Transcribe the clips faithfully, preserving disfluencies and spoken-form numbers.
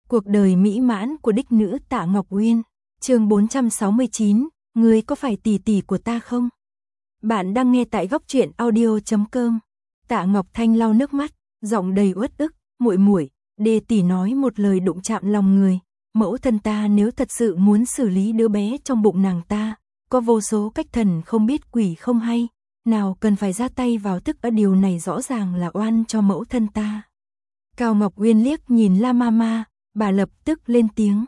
Cuộc đời mỹ mãn của đích nữ Tạ Ngọc Uyên, chương bốn trăm sáu mươi chín, ngươi có phải tỷ tỷ của ta không? Bạn đang nghe tại góc truyện audio chấm com. Tạ Ngọc Thanh lau nước mắt, giọng đầy uất ức, muội muội, Đê tỷ nói một lời đụng chạm lòng người, mẫu thân ta nếu thật sự muốn xử lý đứa bé trong bụng nàng ta, có vô số cách thần không biết quỷ không hay, nào cần phải ra tay vào, tức ở điều này rõ ràng là oan cho mẫu thân ta. Cao Ngọc Uyên liếc nhìn La Mama, bà lập tức lên tiếng.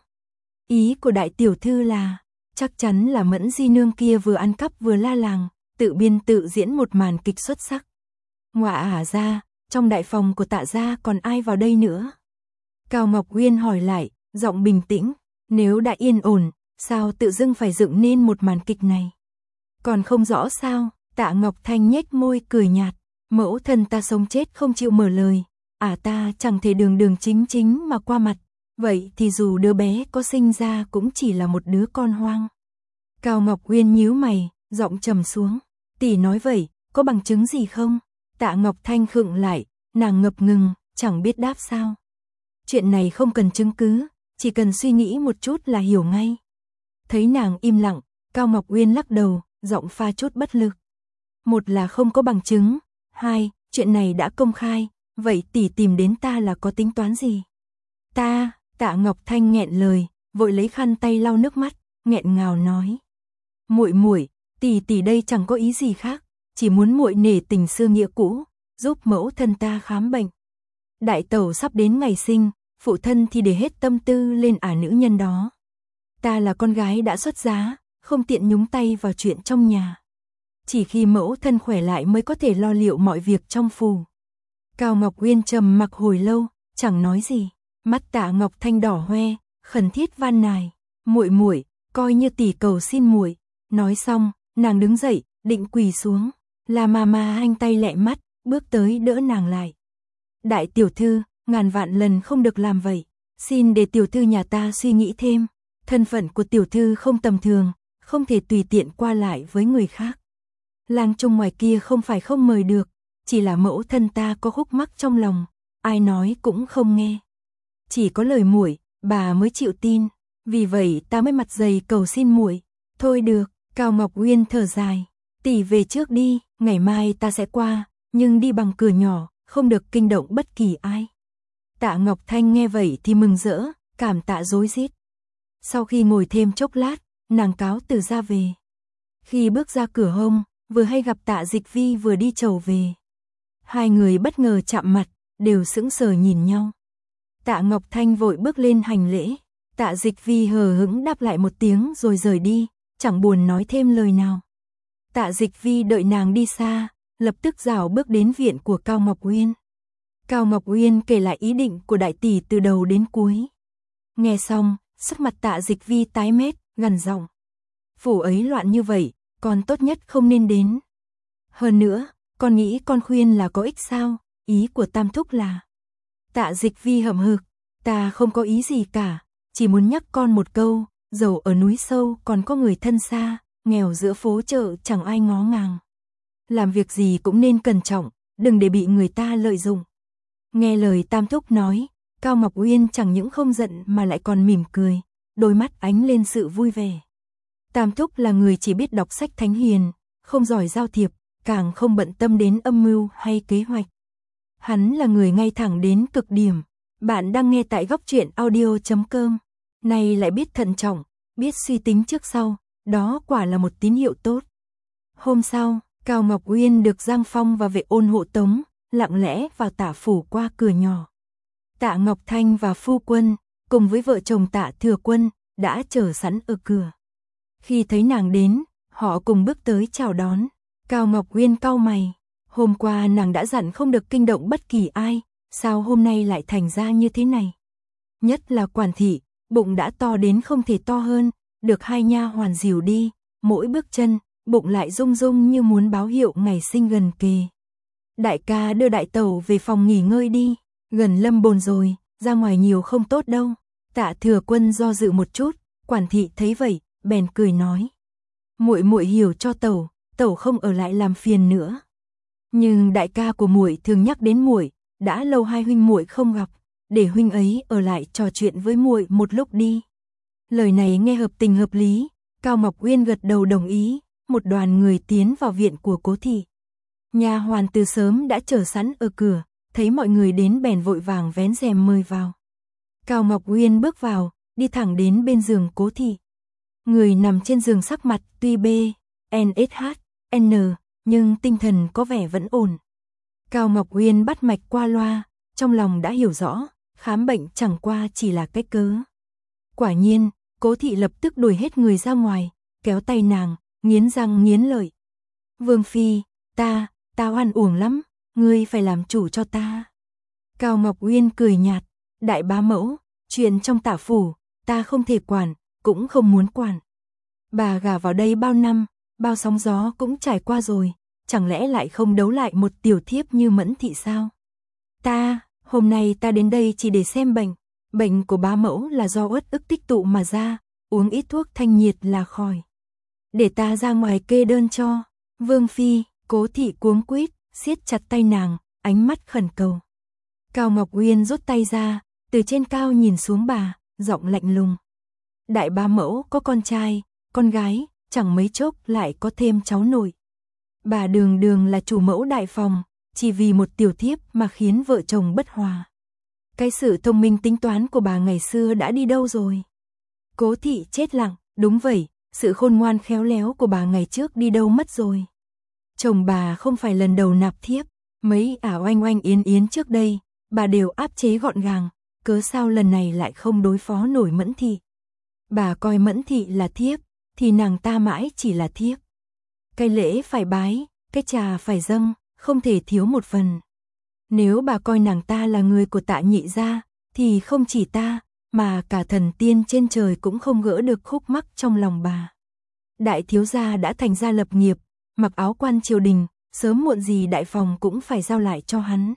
Ý của đại tiểu thư là, chắc chắn là Mẫn Di nương kia vừa ăn cắp vừa la làng, tự biên tự diễn một màn kịch xuất sắc. Ngoạ ả ra, trong đại phòng của Tạ gia còn ai vào đây nữa? Cao Ngọc Uyên hỏi lại, giọng bình tĩnh, nếu đã yên ổn, sao tự dưng phải dựng nên một màn kịch này? Còn không rõ sao? Tạ Ngọc Thanh nhếch môi cười nhạt, mẫu thân ta sống chết không chịu mở lời, ả ta chẳng thể đường đường chính chính mà qua mặt, vậy thì dù đứa bé có sinh ra cũng chỉ là một đứa con hoang. Cao Ngọc Uyên nhíu mày, giọng trầm xuống, tỷ nói vậy, có bằng chứng gì không? Tạ Ngọc Thanh khựng lại, nàng ngập ngừng, chẳng biết đáp sao. Chuyện này không cần chứng cứ, chỉ cần suy nghĩ một chút là hiểu ngay. Thấy nàng im lặng, Cao Ngọc Uyên lắc đầu, giọng pha chút bất lực. Một là không có bằng chứng, hai, chuyện này đã công khai, vậy tỷ tìm đến ta là có tính toán gì? Ta, Tạ Ngọc Thanh nghẹn lời, vội lấy khăn tay lau nước mắt, nghẹn ngào nói. Muội muội, tỷ tỷ đây chẳng có ý gì khác, chỉ muốn muội nể tình xưa nghĩa cũ, giúp mẫu thân ta khám bệnh. Đại tẩu sắp đến ngày sinh, phụ thân thì để hết tâm tư lên ả nữ nhân đó. Ta là con gái đã xuất giá, không tiện nhúng tay vào chuyện trong nhà. Chỉ khi mẫu thân khỏe lại mới có thể lo liệu mọi việc trong phủ. Cao Ngọc Uyên trầm mặc hồi lâu, chẳng nói gì. Mắt Tạ Ngọc Thanh đỏ hoe, khẩn thiết van nài, muội muội, coi như tỷ cầu xin muội. Nói xong, nàng đứng dậy, định quỳ xuống. La Mama anh tay lẹ mắt, bước tới đỡ nàng lại. Đại tiểu thư, ngàn vạn lần không được làm vậy, xin để tiểu thư nhà ta suy nghĩ thêm. Thân phận của tiểu thư không tầm thường, không thể tùy tiện qua lại với người khác. Lang Trung ngoài kia không phải không mời được, chỉ là mẫu thân ta có khúc mắc trong lòng, ai nói cũng không nghe. Chỉ có lời muội, bà mới chịu tin, vì vậy ta mới mặt dày cầu xin muội. Thôi được, Cao Ngọc Uyên thở dài, tỷ về trước đi, ngày mai ta sẽ qua, nhưng đi bằng cửa nhỏ, không được kinh động bất kỳ ai. Tạ Ngọc Thanh nghe vậy thì mừng rỡ, cảm tạ rối rít. Sau khi ngồi thêm chốc lát, nàng cáo từ ra về. Khi bước ra cửa hông, vừa hay gặp Tạ Dịch Vi vừa đi chầu về. Hai người bất ngờ chạm mặt, đều sững sờ nhìn nhau. Tạ Ngọc Thanh vội bước lên hành lễ, Tạ Dịch Vi hờ hững đáp lại một tiếng rồi rời đi, chẳng buồn nói thêm lời nào. Tạ Dịch Vi đợi nàng đi xa, lập tức rảo bước đến viện của Cao Ngọc Uyên. Cao Ngọc Uyên kể lại ý định của đại tỷ từ đầu đến cuối. Nghe xong, sắc mặt Tạ Dịch Vi tái mét, gằn giọng. Phủ ấy loạn như vậy, con tốt nhất không nên đến. Hơn nữa, con nghĩ con khuyên là có ích sao? Ý của Tam thúc là. Tạ Dịch Vi hậm hực, ta không có ý gì cả, chỉ muốn nhắc con một câu, dầu ở núi sâu còn có người thân xa, nghèo giữa phố chợ chẳng ai ngó ngàng. Làm việc gì cũng nên cẩn trọng, đừng để bị người ta lợi dụng. Nghe lời Tam thúc nói, Cao Ngọc Uyên chẳng những không giận mà lại còn mỉm cười, đôi mắt ánh lên sự vui vẻ. Tam thúc là người chỉ biết đọc sách thánh hiền, không giỏi giao thiệp, càng không bận tâm đến âm mưu hay kế hoạch. Hắn là người ngay thẳng đến cực điểm. Bạn đang nghe tại góc truyện audio chấm com. Này lại biết thận trọng, biết suy tính trước sau, đó quả là một tín hiệu tốt. Hôm sau, Cao Ngọc Uyên được Giang Phong và vệ ôn hộ tống, lặng lẽ vào Tạ phủ qua cửa nhỏ. Tạ Ngọc Thanh và phu quân, cùng với vợ chồng Tạ Thừa Quân, đã chờ sẵn ở cửa. Khi thấy nàng đến, họ cùng bước tới chào đón. Cao Ngọc Uyên cau mày, hôm qua nàng đã dặn không được kinh động bất kỳ ai, sao hôm nay lại thành ra như thế này? Nhất là Quản thị, bụng đã to đến không thể to hơn, được hai nha hoàn dìu đi, mỗi bước chân, bụng lại rung rung như muốn báo hiệu ngày sinh gần kề. Đại ca đưa đại tẩu về phòng nghỉ ngơi đi, gần lâm bồn rồi, ra ngoài nhiều không tốt đâu. Tạ Thừa Quân do dự một chút, Quản thị thấy vậy, bèn cười nói. Muội muội hiểu cho tẩu, tẩu không ở lại làm phiền nữa. Nhưng đại ca của muội thường nhắc đến muội, đã lâu hai huynh muội không gặp, để huynh ấy ở lại trò chuyện với muội một lúc đi. Lời này nghe hợp tình hợp lý, Cao Ngọc Uyên gật đầu đồng ý, một đoàn người tiến vào viện của Cố thị. Nha hoàn từ sớm đã chờ sẵn ở cửa, thấy mọi người đến bèn vội vàng vén rèm mời vào. Cao Ngọc Uyên bước vào, đi thẳng đến bên giường Cố thị. Người nằm trên giường sắc mặt tuy B, N S H, N, nhưng tinh thần có vẻ vẫn ổn. Cao Ngọc Uyên bắt mạch qua loa, trong lòng đã hiểu rõ, khám bệnh chẳng qua chỉ là cách cớ. Quả nhiên, Cố thị lập tức đuổi hết người ra ngoài, kéo tay nàng, nghiến răng nghiến lợi. Vương phi, ta, ta oan uổng lắm, ngươi phải làm chủ cho ta. Cao Ngọc Uyên cười nhạt, đại bá mẫu, chuyện trong Tạ phủ, ta không thể quản, cũng không muốn quản. Bà gả vào đây bao năm, bao sóng gió cũng trải qua rồi, chẳng lẽ lại không đấu lại một tiểu thiếp như Mẫn thị sao? Ta, hôm nay ta đến đây chỉ để xem bệnh, bệnh của bá mẫu là do uất ức tích tụ mà ra, uống ít thuốc thanh nhiệt là khỏi. Để ta ra ngoài kê đơn cho. Vương phi, Cố thị cuống quýt, siết chặt tay nàng, ánh mắt khẩn cầu. Cao Ngọc Uyên rút tay ra, từ trên cao nhìn xuống bà, giọng lạnh lùng. Đại bá mẫu có con trai, con gái, chẳng mấy chốc lại có thêm cháu nội. Bà đường đường là chủ mẫu đại phòng, chỉ vì một tiểu thiếp mà khiến vợ chồng bất hòa. Cái sự thông minh tính toán của bà ngày xưa đã đi đâu rồi? Cố thị chết lặng, đúng vậy, sự khôn ngoan khéo léo của bà ngày trước đi đâu mất rồi. Chồng bà không phải lần đầu nạp thiếp, mấy ả oanh oanh yến yến trước đây, bà đều áp chế gọn gàng, cớ sao lần này lại không đối phó nổi Mẫn thị. Bà coi Mẫn thị là thiếp, thì nàng ta mãi chỉ là thiếp. Cái lễ phải bái, cái trà phải dâng, không thể thiếu một phần. Nếu bà coi nàng ta là người của Tạ nhị gia, thì không chỉ ta, mà cả thần tiên trên trời cũng không gỡ được khúc mắc trong lòng bà. Đại thiếu gia đã thành gia lập nghiệp, mặc áo quan triều đình, sớm muộn gì đại phòng cũng phải giao lại cho hắn.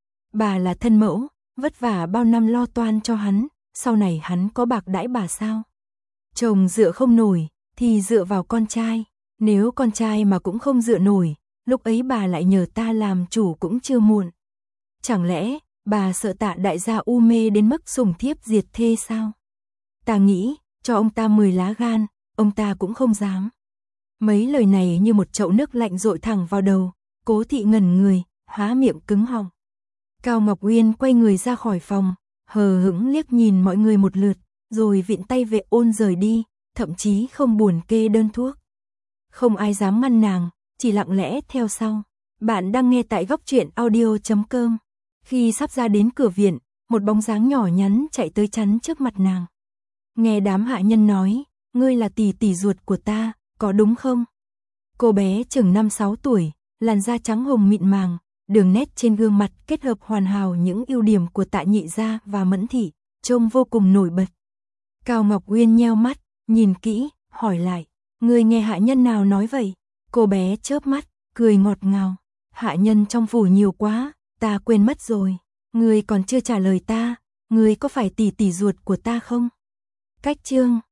Bà là thân mẫu, vất vả bao năm lo toan cho hắn, sau này hắn có bạc đãi bà sao? Chồng dựa không nổi, thì dựa vào con trai, nếu con trai mà cũng không dựa nổi, lúc ấy bà lại nhờ ta làm chủ cũng chưa muộn. Chẳng lẽ, bà sợ Tạ đại gia u mê đến mức sủng thiếp diệt thê sao? Ta nghĩ, cho ông ta mười lá gan, ông ta cũng không dám. Mấy lời này như một chậu nước lạnh dội thẳng vào đầu, Cố thị ngẩn người, há miệng cứng họng. Cao Ngọc Uyên quay người ra khỏi phòng, hờ hững liếc nhìn mọi người một lượt, rồi vịn tay vệ ôn rời đi, thậm chí không buồn kê đơn thuốc. Không ai dám ngăn nàng, chỉ lặng lẽ theo sau. Bạn đang nghe tại góc truyện audio chấm com. Khi sắp ra đến cửa viện, một bóng dáng nhỏ nhắn chạy tới chắn trước mặt nàng. Nghe đám hạ nhân nói, ngươi là tỷ tỷ ruột của ta, có đúng không? Cô bé chừng năm sáu tuổi, làn da trắng hồng mịn màng, đường nét trên gương mặt kết hợp hoàn hảo những ưu điểm của Tạ nhị gia và Mẫn thị, trông vô cùng nổi bật. Cao Ngọc Uyên nheo mắt, nhìn kỹ, hỏi lại, ngươi nghe hạ nhân nào nói vậy? Cô bé chớp mắt, cười ngọt ngào, hạ nhân trong phủ nhiều quá, ta quên mất rồi, ngươi còn chưa trả lời ta, ngươi có phải tỷ tỷ ruột của ta không? Cách chương